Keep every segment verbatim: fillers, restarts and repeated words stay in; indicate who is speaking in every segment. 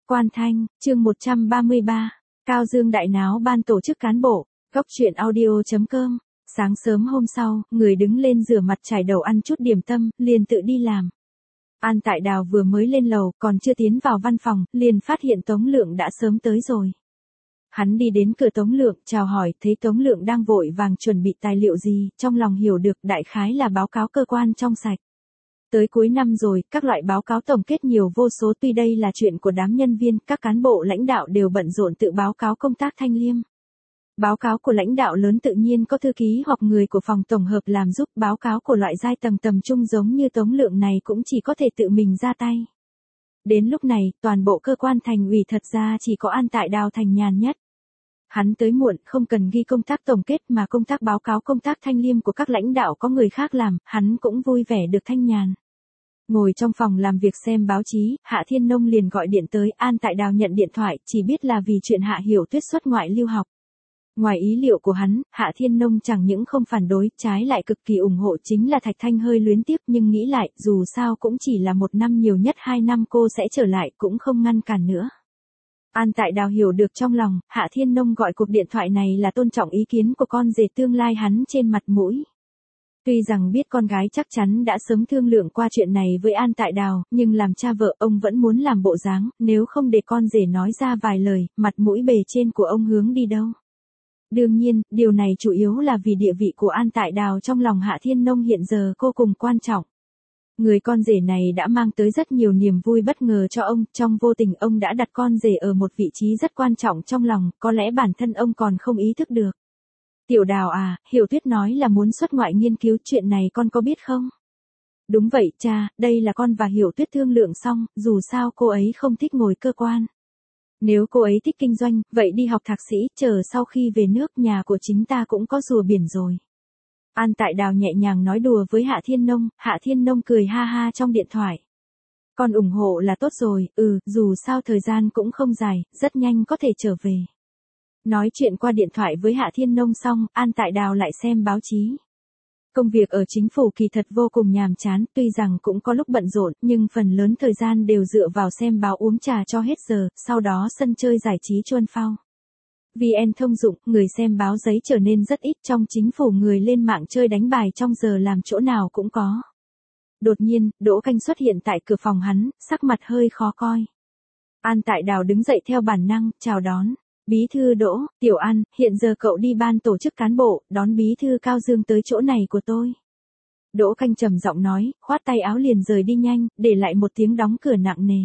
Speaker 1: Quan Thanh, chương một trăm ba mươi ba, Cao Dương đại náo ban tổ chức cán bộ, góc truyện audio chấm com. Sáng sớm hôm sau, người đứng lên rửa mặt chải đầu ăn chút điểm tâm, liền tự đi làm. An Tại Đào vừa mới lên lầu, còn chưa tiến vào văn phòng, liền phát hiện Tống Lượng đã sớm tới rồi. Hắn đi đến cửa Tống Lượng, chào hỏi, thấy Tống Lượng đang vội vàng chuẩn bị tài liệu gì, trong lòng hiểu được đại khái là báo cáo cơ quan trong sạch. Tới cuối năm rồi, các loại báo cáo tổng kết nhiều vô số, tuy đây là chuyện của đám nhân viên, các cán bộ lãnh đạo đều bận rộn tự báo cáo công tác thanh liêm. Báo cáo của lãnh đạo lớn tự nhiên có thư ký hoặc người của phòng tổng hợp làm giúp, báo cáo của loại giai tầng tầm trung giống như Tống Lượng này cũng chỉ có thể tự mình ra tay. Đến lúc này, toàn bộ cơ quan thành ủy thật ra chỉ có An Tại Đào thành nhàn nhất. Hắn tới muộn, không cần ghi công tác tổng kết mà công tác báo cáo công tác thanh liêm của các lãnh đạo có người khác làm, hắn cũng vui vẻ được thanh nhàn. Ngồi trong phòng làm việc xem báo chí, Hạ Thiên Nông liền gọi điện tới. An Tại Đào nhận điện thoại, chỉ biết là vì chuyện Hạ Hiểu Tuyết xuất ngoại lưu học. Ngoài ý liệu của hắn, Hạ Thiên Nông chẳng những không phản đối, trái lại cực kỳ ủng hộ, chính là Thạch Thanh hơi luyến tiếc, nhưng nghĩ lại, dù sao cũng chỉ là một năm, nhiều nhất hai năm cô sẽ trở lại, cũng không ngăn cản nữa. An Tại Đào hiểu được trong lòng, Hạ Thiên Nông gọi cuộc điện thoại này là tôn trọng ý kiến của con rể tương lai hắn trên mặt mũi. Tuy rằng biết con gái chắc chắn đã sớm thương lượng qua chuyện này với An Tại Đào, nhưng làm cha vợ ông vẫn muốn làm bộ dáng, nếu không để con rể nói ra vài lời, mặt mũi bề trên của ông hướng đi đâu. Đương nhiên, điều này chủ yếu là vì địa vị của An Tại Đào trong lòng Hạ Thiên Nông hiện giờ vô cùng quan trọng. Người con rể này đã mang tới rất nhiều niềm vui bất ngờ cho ông, trong vô tình ông đã đặt con rể ở một vị trí rất quan trọng trong lòng, có lẽ bản thân ông còn không ý thức được. Tiểu Đào à, Hiểu Tuyết nói là muốn xuất ngoại nghiên cứu, chuyện này con có biết không? Đúng vậy cha, đây là con và Hiểu Tuyết thương lượng xong, dù sao cô ấy không thích ngồi cơ quan. Nếu cô ấy thích kinh doanh, vậy đi học thạc sĩ, chờ sau khi về nước nhà của chính ta cũng có rùa biển rồi. An Tại Đào nhẹ nhàng nói đùa với Hạ Thiên Nông, Hạ Thiên Nông cười ha ha trong điện thoại. Con ủng hộ là tốt rồi, ừ, dù sao thời gian cũng không dài, rất nhanh có thể trở về. Nói chuyện qua điện thoại với Hạ Thiên Nông xong, An Tại Đào lại xem báo chí. Công việc ở chính phủ kỳ thật vô cùng nhàm chán, tuy rằng cũng có lúc bận rộn, nhưng phần lớn thời gian đều dựa vào xem báo uống trà cho hết giờ, sau đó sân chơi giải trí chuôn phao. vê en thông dụng, người xem báo giấy trở nên rất ít, trong chính phủ người lên mạng chơi đánh bài trong giờ làm chỗ nào cũng có. Đột nhiên, Đỗ Canh xuất hiện tại cửa phòng hắn, sắc mặt hơi khó coi. An Tại Đào đứng dậy theo bản năng, chào đón. Bí thư Đỗ, Tiểu An, hiện giờ cậu đi ban tổ chức cán bộ, đón bí thư Cao Dương tới chỗ này của tôi. Đỗ Canh trầm giọng nói, khoát tay áo liền rời đi nhanh, để lại một tiếng đóng cửa nặng nề.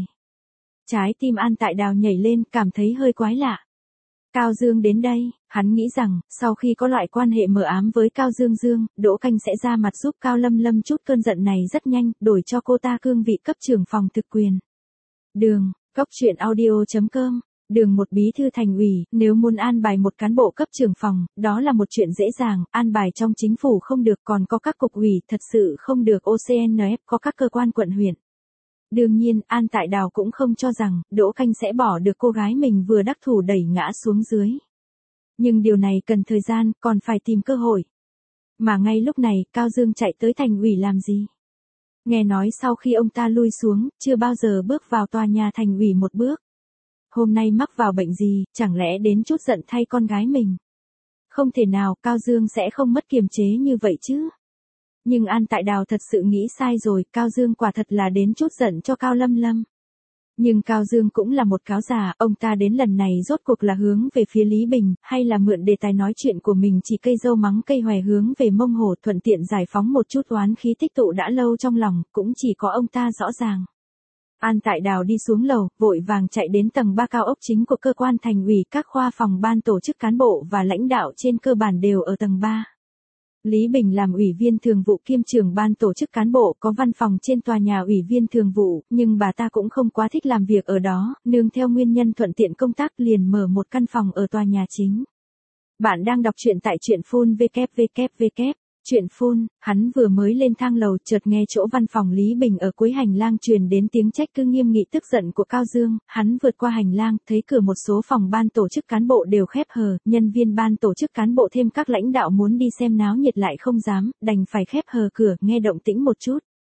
Speaker 1: Trái tim An Tại Đào nhảy lên, cảm thấy hơi quái lạ. Cao Dương đến đây, hắn nghĩ rằng, sau khi có loại quan hệ mờ ám với Cao Dương Dương, Đỗ Canh sẽ ra mặt giúp Cao Lâm Lâm chút cơn giận này rất nhanh, đổi cho cô ta cương vị cấp trưởng phòng thực quyền. Đường, góc truyện audio chấm com. Đường một bí thư thành ủy, nếu muốn an bài một cán bộ cấp trưởng phòng, đó là một chuyện dễ dàng, an bài trong chính phủ không được, còn có các cục ủy thật sự không được, ô xê en ép có các cơ quan quận huyện. Đương nhiên, An Tại Đào cũng không cho rằng, Đỗ Canh sẽ bỏ được cô gái mình vừa đắc thủ đẩy ngã xuống dưới. Nhưng điều này cần thời gian, còn phải tìm cơ hội. Mà ngay lúc này, Cao Dương chạy tới thành ủy làm gì? Nghe nói sau khi ông ta lui xuống, chưa bao giờ bước vào tòa nhà thành ủy một bước. Hôm nay mắc vào bệnh gì, chẳng lẽ đến chút giận thay con gái mình? Không thể nào, Cao Dương sẽ không mất kiềm chế như vậy chứ. Nhưng An Tại Đào thật sự nghĩ sai rồi, Cao Dương quả thật là đến chút giận cho Cao Lâm Lâm. Nhưng Cao Dương cũng là một cáo già, ông ta đến lần này rốt cuộc là hướng về phía Lý Bình, hay là mượn đề tài nói chuyện của mình chỉ cây dâu mắng cây hòe hướng về Mông Hổ, thuận tiện giải phóng một chút oán khí tích tụ đã lâu trong lòng, cũng chỉ có ông ta rõ ràng. An Tại Đào đi xuống lầu, vội vàng chạy đến tầng ba cao ốc chính của cơ quan thành ủy, các khoa phòng ban tổ chức cán bộ và lãnh đạo trên cơ bản đều ở tầng ba. Lý Bình làm ủy viên thường vụ kiêm trưởng ban tổ chức cán bộ, có văn phòng trên tòa nhà ủy viên thường vụ, nhưng bà ta cũng không quá thích làm việc ở đó, nương theo nguyên nhân thuận tiện công tác liền mở một căn phòng ở tòa nhà chính. Bạn đang đọc truyện tại truyện phun vê kép vê kép vê kép. Chuyện phun, hắn vừa mới lên thang lầu chợt nghe chỗ văn phòng Lý Bình ở cuối hành lang truyền đến tiếng trách cứ nghiêm nghị tức giận của Cao Dương, hắn vượt qua hành lang, thấy cửa một số phòng ban tổ chức cán bộ đều khép hờ, nhân viên ban tổ chức cán bộ thêm các lãnh đạo muốn đi xem náo nhiệt lại không dám, đành phải khép hờ cửa, nghe động tĩnh một chút.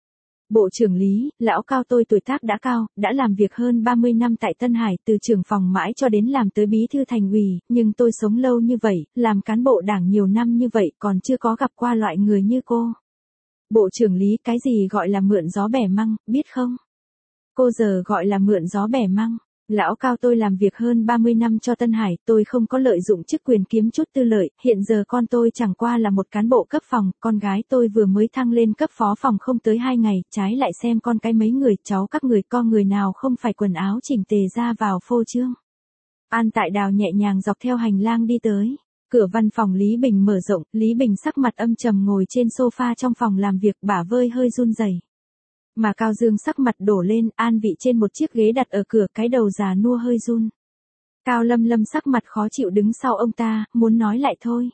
Speaker 1: Bộ trưởng Lý, lão Cao tôi tuổi tác đã cao, đã làm việc hơn ba mươi năm tại Tân Hải, từ trưởng phòng mãi cho đến làm tới bí thư thành ủy, nhưng tôi sống lâu như vậy, làm cán bộ đảng nhiều năm như vậy còn chưa có gặp qua loại người như cô. Bộ trưởng Lý, cái gì gọi là mượn gió bẻ măng, biết không? Cô giờ gọi là mượn gió bẻ măng. Lão Cao tôi làm việc hơn ba mươi năm cho Tân Hải, tôi không có lợi dụng chức quyền kiếm chút tư lợi, hiện giờ con tôi chẳng qua là một cán bộ cấp phòng, con gái tôi vừa mới thăng lên cấp phó phòng không tới hai ngày, trái lại xem con cái mấy người, cháu các người, con người nào không phải quần áo chỉnh tề ra vào phô trương. An Tại Đào nhẹ nhàng dọc theo hành lang đi tới. Cửa văn phòng Lý Bình mở rộng, Lý Bình sắc mặt âm trầm ngồi trên sofa trong phòng làm việc, bả vơi hơi run rẩy. Mà Cao Dương sắc mặt đổ lên, an vị trên một chiếc ghế đặt ở cửa, cái đầu già nua hơi run. Cao Lâm Lâm sắc mặt khó chịu đứng sau ông ta, muốn nói lại thôi.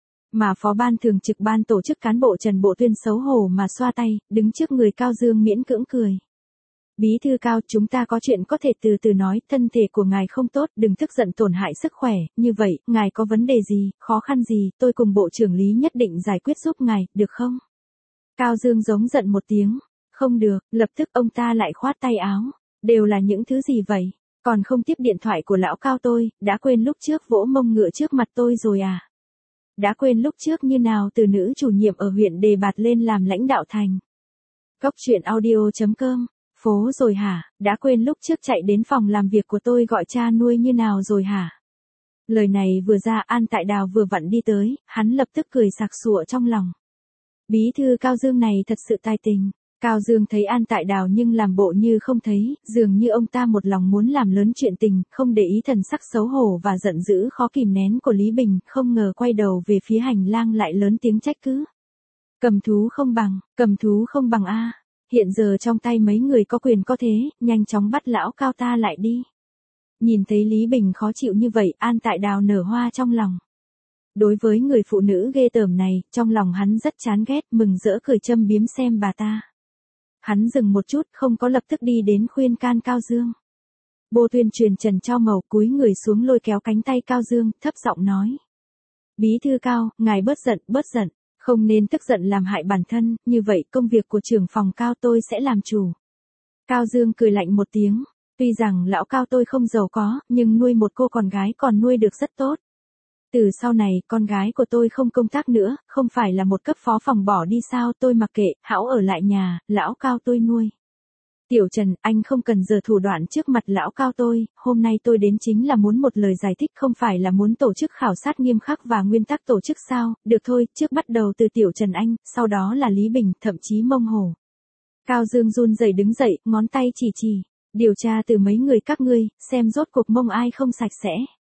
Speaker 1: Mà phó ban thường trực ban tổ chức cán bộ Trần Bộ Tuyên xấu hổ mà xoa tay, đứng trước người Cao Dương miễn cưỡng cười. Bí thư Cao, chúng ta có chuyện có thể từ từ nói, thân thể của ngài không tốt, đừng tức giận tổn hại sức khỏe, như vậy, ngài có vấn đề gì, khó khăn gì, tôi cùng Bộ trưởng Lý nhất định giải quyết giúp ngài, được không? Cao Dương giống giận một tiếng. Không được, lập tức ông ta lại khoát tay áo. Đều là những thứ gì vậy? Còn không tiếp điện thoại của lão Cao tôi, đã quên lúc trước vỗ mông ngựa trước mặt tôi rồi à? Đã quên lúc trước như nào từ nữ chủ nhiệm ở huyện đề bạt lên làm lãnh đạo thành. Góc truyện audio chấm com, phố rồi hả? Đã quên lúc trước chạy đến phòng làm việc của tôi gọi cha nuôi như nào rồi hả? Lời này vừa ra, An Tại Đào vừa vặn đi tới, hắn lập tức cười sặc sụa trong lòng. Bí thư Cao Dương này thật sự tài tình. Cao Dương thấy An Tại Đào nhưng làm bộ như không thấy, dường như ông ta một lòng muốn làm lớn chuyện tình, không để ý thần sắc xấu hổ và giận dữ khó kìm nén của Lý Bình, không ngờ quay đầu về phía hành lang lại lớn tiếng trách cứ. Cầm thú không bằng, cầm thú không bằng a. Hiện giờ trong tay mấy người có quyền có thế, nhanh chóng bắt lão Cao ta lại đi. Nhìn thấy Lý Bình khó chịu như vậy, An Tại Đào nở hoa trong lòng. Đối với người phụ nữ ghê tởm này, trong lòng hắn rất chán ghét, mừng rỡ cười châm biếm xem bà ta. Hắn dừng một chút, không có lập tức đi đến khuyên can Cao Dương. Bô Tuyên truyền trần cho màu cúi người xuống lôi kéo cánh tay Cao Dương, thấp giọng nói. Bí thư Cao, ngài bớt giận, bớt giận, không nên tức giận làm hại bản thân, như vậy công việc của trưởng phòng Cao tôi sẽ làm chủ. Cao Dương cười lạnh một tiếng, tuy rằng lão Cao tôi không giàu có, nhưng nuôi một cô con gái còn nuôi được rất tốt. Từ sau này, con gái của tôi không công tác nữa, không phải là một cấp phó phòng bỏ đi sao, tôi mặc kệ, hãy ở lại nhà, lão Cao tôi nuôi. Tiểu Trần, anh không cần giở thủ đoạn trước mặt lão Cao tôi, hôm nay tôi đến chính là muốn một lời giải thích, không phải là muốn tổ chức khảo sát nghiêm khắc và nguyên tắc tổ chức sao, được thôi, trước bắt đầu từ Tiểu Trần anh, sau đó là Lý Bình, thậm chí Mông Hổ. Cao Dương run rẩy đứng dậy, ngón tay chỉ chỉ, điều tra từ mấy người các ngươi, xem rốt cuộc mông ai không sạch sẽ.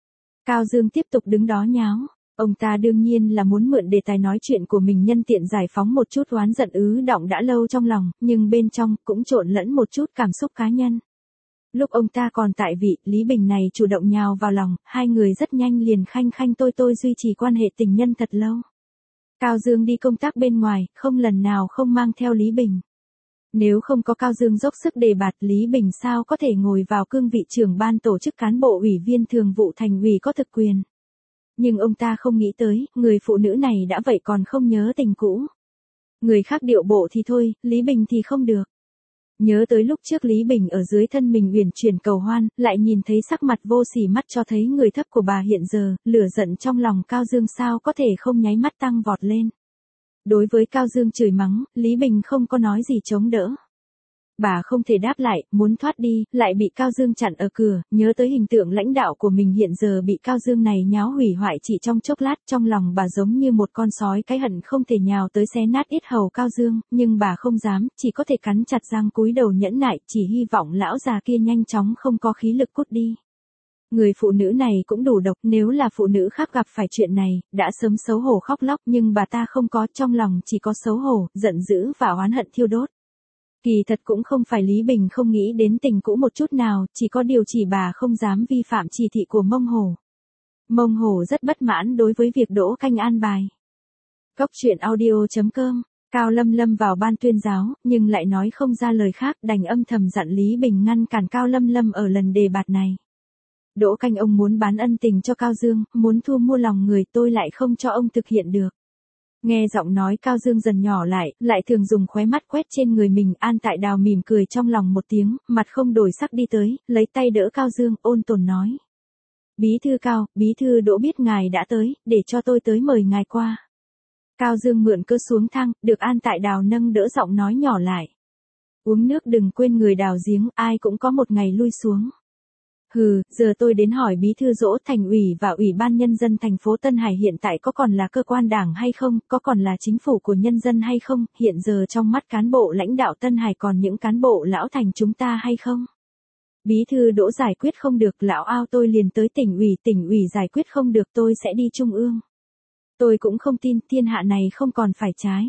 Speaker 1: Cao Dương tiếp tục đứng đó nháo, ông ta đương nhiên là muốn mượn đề tài nói chuyện của mình nhân tiện giải phóng một chút oán giận ứ động đã lâu trong lòng, nhưng bên trong cũng trộn lẫn một chút cảm xúc cá nhân. Lúc ông ta còn tại vị, Lý Bình này chủ động nhào vào lòng, hai người rất nhanh liền khanh khanh tôi tôi duy trì quan hệ tình nhân thật lâu. Cao Dương đi công tác bên ngoài, không lần nào không mang theo Lý Bình. Nếu không có Cao Dương dốc sức đề bạt, Lý Bình sao có thể ngồi vào cương vị trưởng ban tổ chức cán bộ ủy viên thường vụ thành ủy có thực quyền. Nhưng ông ta không nghĩ tới, người phụ nữ này đã vậy còn không nhớ tình cũ. Người khác điệu bộ thì thôi, Lý Bình thì không được. Nhớ tới lúc trước Lý Bình ở dưới thân mình uyển chuyển cầu hoan, lại nhìn thấy sắc mặt vô sỉ mắt cho thấy người thấp của bà hiện giờ, lửa giận trong lòng Cao Dương sao có thể không nháy mắt tăng vọt lên. Đối với Cao Dương chửi mắng, Lý Bình không có nói gì chống đỡ. Bà không thể đáp lại, muốn thoát đi, lại bị Cao Dương chặn ở cửa, nhớ tới hình tượng lãnh đạo của mình hiện giờ bị Cao Dương này nháo hủy hoại chỉ trong chốc lát, trong lòng bà giống như một con sói cái hận không thể nhào tới xé nát yết hầu Cao Dương, nhưng bà không dám, chỉ có thể cắn chặt răng cúi đầu nhẫn nại, chỉ hy vọng lão già kia nhanh chóng không có khí lực cút đi. Người phụ nữ này cũng đủ độc, nếu là phụ nữ khác gặp phải chuyện này, đã sớm xấu hổ khóc lóc, nhưng bà ta không có, trong lòng chỉ có xấu hổ, giận dữ và oán hận thiêu đốt. Kỳ thật cũng không phải Lý Bình không nghĩ đến tình cũ một chút nào, chỉ có điều chỉ bà không dám vi phạm chỉ thị của Mông Hổ. Mông Hổ rất bất mãn đối với việc Đỗ Canh an bài. Góc truyện audio chấm com, Cao Lâm Lâm vào ban tuyên giáo, nhưng lại nói không ra lời khác, đành âm thầm dặn Lý Bình ngăn cản Cao Lâm Lâm ở lần đề bạt này. Đỗ Canh ông muốn bán ân tình cho Cao Dương, muốn thu mua lòng người, tôi lại không cho ông thực hiện được. Nghe giọng nói Cao Dương dần nhỏ lại, lại thường dùng khóe mắt quét trên người mình. An Tại Đào mỉm cười trong lòng một tiếng, mặt không đổi sắc đi tới, lấy tay đỡ Cao Dương, ôn tồn nói. Bí thư Cao, bí thư Đỗ biết ngài đã tới, để cho tôi tới mời ngài qua. Cao Dương mượn cơ xuống thang, được An Tại Đào nâng đỡ giọng nói nhỏ lại. Uống nước đừng quên người đào giếng, ai cũng có một ngày lui xuống. Hừ, giờ tôi đến hỏi bí thư Dỗ, thành ủy và ủy ban nhân dân thành phố Tân Hải hiện tại có còn là cơ quan đảng hay không, có còn là chính phủ của nhân dân hay không, hiện giờ trong mắt cán bộ lãnh đạo Tân Hải còn những cán bộ lão thành chúng ta hay không? Bí thư Đỗ giải quyết không được, lão ao tôi liền tới tỉnh ủy, tỉnh ủy giải quyết không được tôi sẽ đi trung ương. Tôi cũng không tin thiên hạ này không còn phải trái.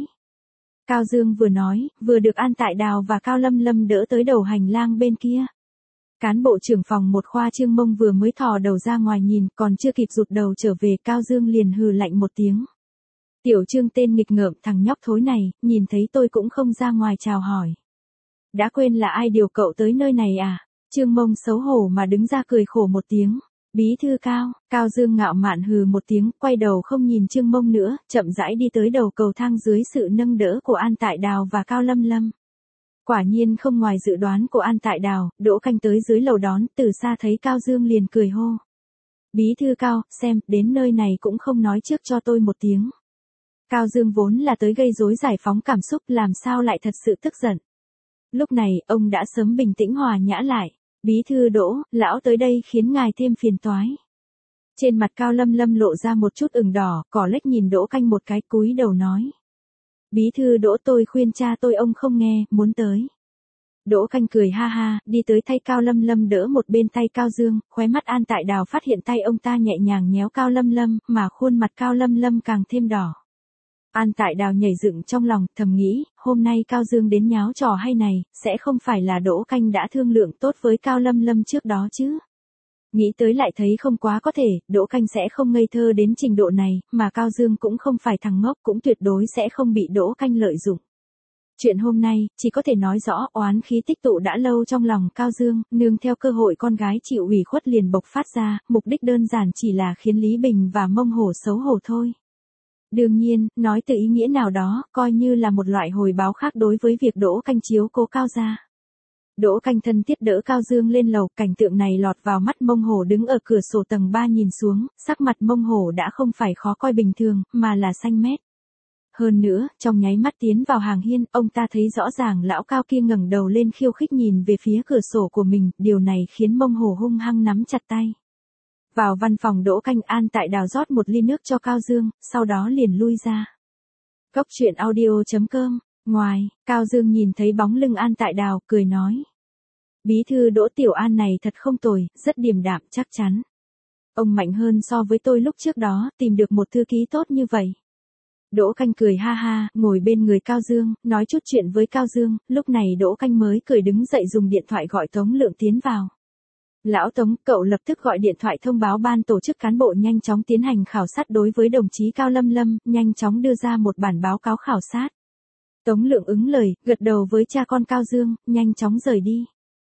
Speaker 1: Cao Dương vừa nói, vừa được An Tại Đào và Cao Lâm Lâm đỡ tới đầu hành lang bên kia. Cán bộ trưởng phòng một khoa Trương Mông vừa mới thò đầu ra ngoài nhìn, còn chưa kịp rụt đầu trở về, Cao Dương liền hừ lạnh một tiếng. Tiểu Trương tên nghịch ngợm, thằng nhóc thối này, nhìn thấy tôi cũng không ra ngoài chào hỏi. Đã quên là ai điều cậu tới nơi này à? Trương Mông xấu hổ mà đứng ra cười khổ một tiếng. Bí thư Cao, Cao Dương ngạo mạn hừ một tiếng, quay đầu không nhìn Trương Mông nữa, chậm rãi đi tới đầu cầu thang dưới sự nâng đỡ của An Tại Đào và Cao Lâm Lâm. Quả nhiên không ngoài dự đoán của An Tại Đào, Đỗ Canh tới dưới lầu đón, từ xa thấy Cao Dương liền cười hô. Bí thư Cao, xem, đến nơi này cũng không nói trước cho tôi một tiếng. Cao Dương vốn là tới gây rối giải phóng cảm xúc, làm sao lại thật sự tức giận. Lúc này, ông đã sớm bình tĩnh hòa nhã lại. Bí thư Đỗ, lão tới đây khiến ngài thêm phiền toái. Trên mặt Cao Lâm Lâm lộ ra một chút ửng đỏ, cỏ lách nhìn Đỗ Canh một cái, cúi đầu nói. Bí thư Đỗ, tôi khuyên cha tôi ông không nghe, muốn tới. Đỗ Canh cười ha ha, đi tới thay Cao Lâm Lâm đỡ một bên tay Cao Dương, khóe mắt An Tại Đào phát hiện tay ông ta nhẹ nhàng nhéo Cao Lâm Lâm, mà khuôn mặt Cao Lâm Lâm càng thêm đỏ. An Tại Đào nhảy dựng trong lòng, thầm nghĩ, hôm nay Cao Dương đến nháo trò hay này, sẽ không phải là Đỗ Canh đã thương lượng tốt với Cao Lâm Lâm trước đó chứ. Nghĩ tới lại thấy không quá có thể, Đỗ Canh sẽ không ngây thơ đến trình độ này, mà Cao Dương cũng không phải thằng ngốc, cũng tuyệt đối sẽ không bị Đỗ Canh lợi dụng. Chuyện hôm nay, chỉ có thể nói rõ oán khí tích tụ đã lâu trong lòng Cao Dương, nương theo cơ hội con gái chịu ủy khuất liền bộc phát ra, mục đích đơn giản chỉ là khiến Lý Bình và Mông Hổ xấu hổ thôi. Đương nhiên, nói từ ý nghĩa nào đó, coi như là một loại hồi báo khác đối với việc Đỗ Canh chiếu cố Cao gia. Đỗ Canh thân thiết đỡ Cao Dương lên lầu, cảnh tượng này lọt vào mắt Mông Hổ đứng ở cửa sổ tầng ba nhìn xuống, sắc mặt Mông Hổ đã không phải khó coi bình thường, mà là xanh mét. Hơn nữa, trong nháy mắt tiến vào hàng hiên, ông ta thấy rõ ràng lão Cao kia ngẩng đầu lên khiêu khích nhìn về phía cửa sổ của mình, điều này khiến Mông Hổ hung hăng nắm chặt tay. Vào văn phòng Đỗ Canh, An Tại Đào rót một ly nước cho Cao Dương, sau đó liền lui ra. Cốc truyện audio chấm com. Ngoài, Cao Dương nhìn thấy bóng lưng An Tại Đào, cười nói. Bí thư Đỗ Tiểu An này thật không tồi, rất điềm đạm, chắc chắn. Ông mạnh hơn so với tôi lúc trước đó, tìm được một thư ký tốt như vậy. Đỗ Canh cười ha ha, ngồi bên người Cao Dương, nói chút chuyện với Cao Dương, lúc này Đỗ Canh mới cười đứng dậy dùng điện thoại gọi Tống Lượng tiến vào. Lão Tống, cậu lập tức gọi điện thoại thông báo ban tổ chức cán bộ nhanh chóng tiến hành khảo sát đối với đồng chí Cao Lâm Lâm, nhanh chóng đưa ra một bản báo cáo khảo sát. Tống Lượng ứng lời, gật đầu với cha con Cao Dương, nhanh chóng rời đi.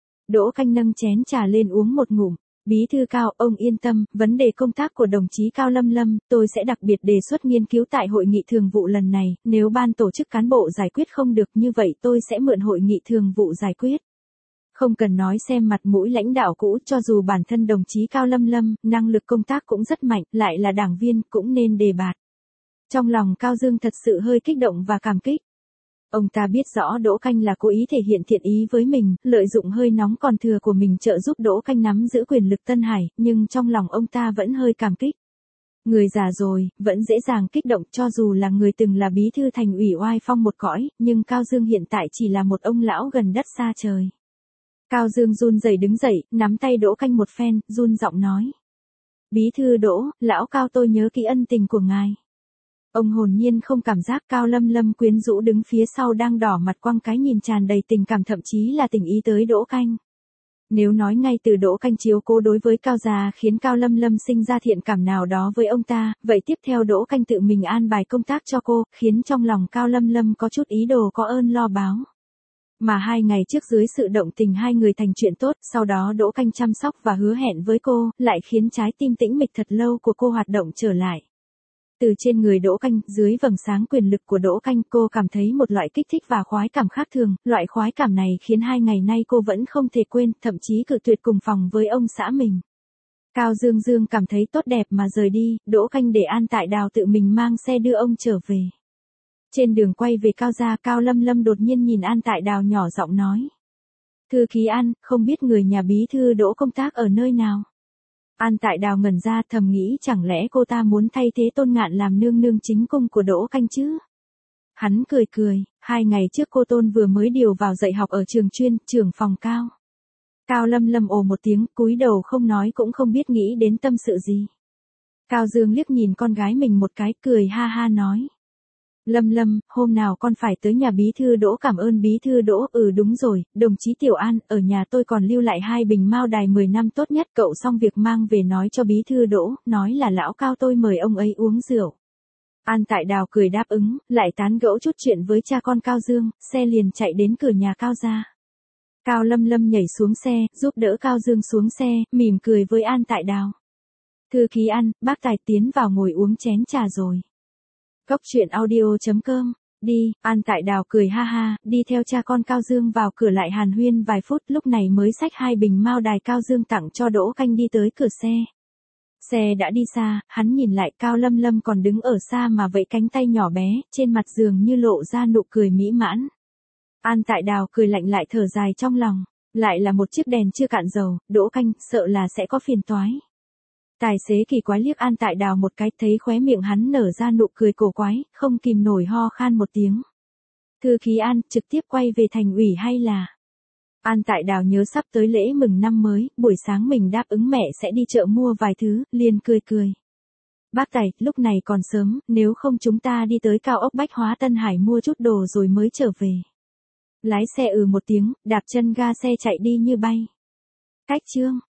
Speaker 1: Đỗ Canh nâng chén trà lên uống một ngụm. Bí thư Cao, ông yên tâm, vấn đề công tác của đồng chí Cao Lâm Lâm, tôi sẽ đặc biệt đề xuất nghiên cứu tại hội nghị thường vụ lần này, nếu ban tổ chức cán bộ giải quyết không được như vậy tôi sẽ mượn hội nghị thường vụ giải quyết. Không cần nói xem mặt mũi lãnh đạo cũ, cho dù bản thân đồng chí Cao Lâm Lâm, năng lực công tác cũng rất mạnh, lại là đảng viên, cũng nên đề bạt. Trong lòng Cao Dương thật sự hơi kích động và cảm kích. Ông ta biết rõ Đỗ Canh là cố ý thể hiện thiện ý với mình, lợi dụng hơi nóng còn thừa của mình trợ giúp Đỗ Canh nắm giữ quyền lực Tân Hải, nhưng trong lòng ông ta vẫn hơi cảm kích. Người già rồi, vẫn dễ dàng kích động, cho dù là người từng là bí thư thành ủy oai phong một cõi, nhưng Cao Dương hiện tại chỉ là một ông lão gần đất xa trời. Cao Dương run rẩy đứng dậy, nắm tay Đỗ Canh một phen, run giọng nói. Bí thư Đỗ, lão Cao tôi nhớ kỹ ân tình của ngài. Ông hồn nhiên không cảm giác Cao Lâm Lâm quyến rũ đứng phía sau đang đỏ mặt quăng cái nhìn tràn đầy tình cảm, thậm chí là tình ý tới Đỗ Canh. Nếu nói ngay từ Đỗ Canh chiếu cố đối với Cao gia khiến Cao Lâm Lâm sinh ra thiện cảm nào đó với ông ta, vậy tiếp theo Đỗ Canh tự mình an bài công tác cho cô, khiến trong lòng Cao Lâm Lâm có chút ý đồ có ơn lo báo. Mà hai ngày trước dưới sự động tình hai người thành chuyện tốt, sau đó Đỗ Canh chăm sóc và hứa hẹn với cô, lại khiến trái tim tĩnh mịch thật lâu của cô hoạt động trở lại. Từ trên người Đỗ Canh, dưới vầng sáng quyền lực của Đỗ Canh, cô cảm thấy một loại kích thích và khoái cảm khác thường, loại khoái cảm này khiến hai ngày nay cô vẫn không thể quên, thậm chí cự tuyệt cùng phòng với ông xã mình. Cao Dương Dương cảm thấy tốt đẹp mà rời đi, Đỗ Canh để An Tại Đào tự mình mang xe đưa ông trở về. Trên đường quay về Cao gia, Cao Lâm Lâm đột nhiên nhìn An Tại Đào nhỏ giọng nói. Thư ký An, không biết người nhà bí thư Đỗ công tác ở nơi nào? An Tại Đào ngẩn ra, thầm nghĩ chẳng lẽ cô ta muốn thay thế Tôn Ngạn làm nương nương chính cung của Đỗ Canh chứ? Hắn cười cười, hai ngày trước cô Tôn vừa mới điều vào dạy học ở trường chuyên, trưởng phòng Cao. Cao Lâm Lâm ồ một tiếng, cúi đầu không nói, cũng không biết nghĩ đến tâm sự gì. Cao Dương liếc nhìn con gái mình một cái, cười ha ha nói. Lâm Lâm, hôm nào con phải tới nhà bí thư Đỗ. Cảm ơn bí thư Đỗ. Ừ đúng rồi, đồng chí Tiểu An, ở nhà tôi còn lưu lại hai bình mao đài mười năm tốt nhất, cậu xong việc mang về nói cho bí thư Đỗ, nói là lão Cao tôi mời ông ấy uống rượu. An Tại Đào cười đáp ứng, lại tán gẫu chút chuyện với cha con Cao Dương, xe liền chạy đến cửa nhà Cao gia. Cao Lâm Lâm nhảy xuống xe, giúp đỡ Cao Dương xuống xe, mỉm cười với An Tại Đào. Thư ký An, bác Tài tiến vào ngồi uống chén trà rồi. Góc truyện audio chấm com, đi, An Tại Đào cười ha ha, đi theo cha con Cao Dương vào cửa lại hàn huyên vài phút, lúc này mới xách hai bình mao đài Cao Dương tặng cho Đỗ Canh đi tới cửa xe. Xe đã đi xa, hắn nhìn lại Cao Lâm Lâm còn đứng ở xa mà vẫy cánh tay nhỏ bé, trên mặt dường như lộ ra nụ cười mỹ mãn. An Tại Đào cười lạnh lại thở dài trong lòng, lại là một chiếc đèn chưa cạn dầu, Đỗ Canh, sợ là sẽ có phiền toái. Tài xế kỳ quái liếc An Tại Đào một cái, thấy khóe miệng hắn nở ra nụ cười cổ quái, không kìm nổi ho khan một tiếng. Thư ký An, trực tiếp quay về thành ủy hay là... An Tại Đào nhớ sắp tới lễ mừng năm mới, buổi sáng mình đáp ứng mẹ sẽ đi chợ mua vài thứ, liền cười cười. Bác Tài, lúc này còn sớm, nếu không chúng ta đi tới cao ốc Bách Hóa Tân Hải mua chút đồ rồi mới trở về. Lái xe ừ một tiếng, đạp chân ga xe chạy đi như bay. Cách chương.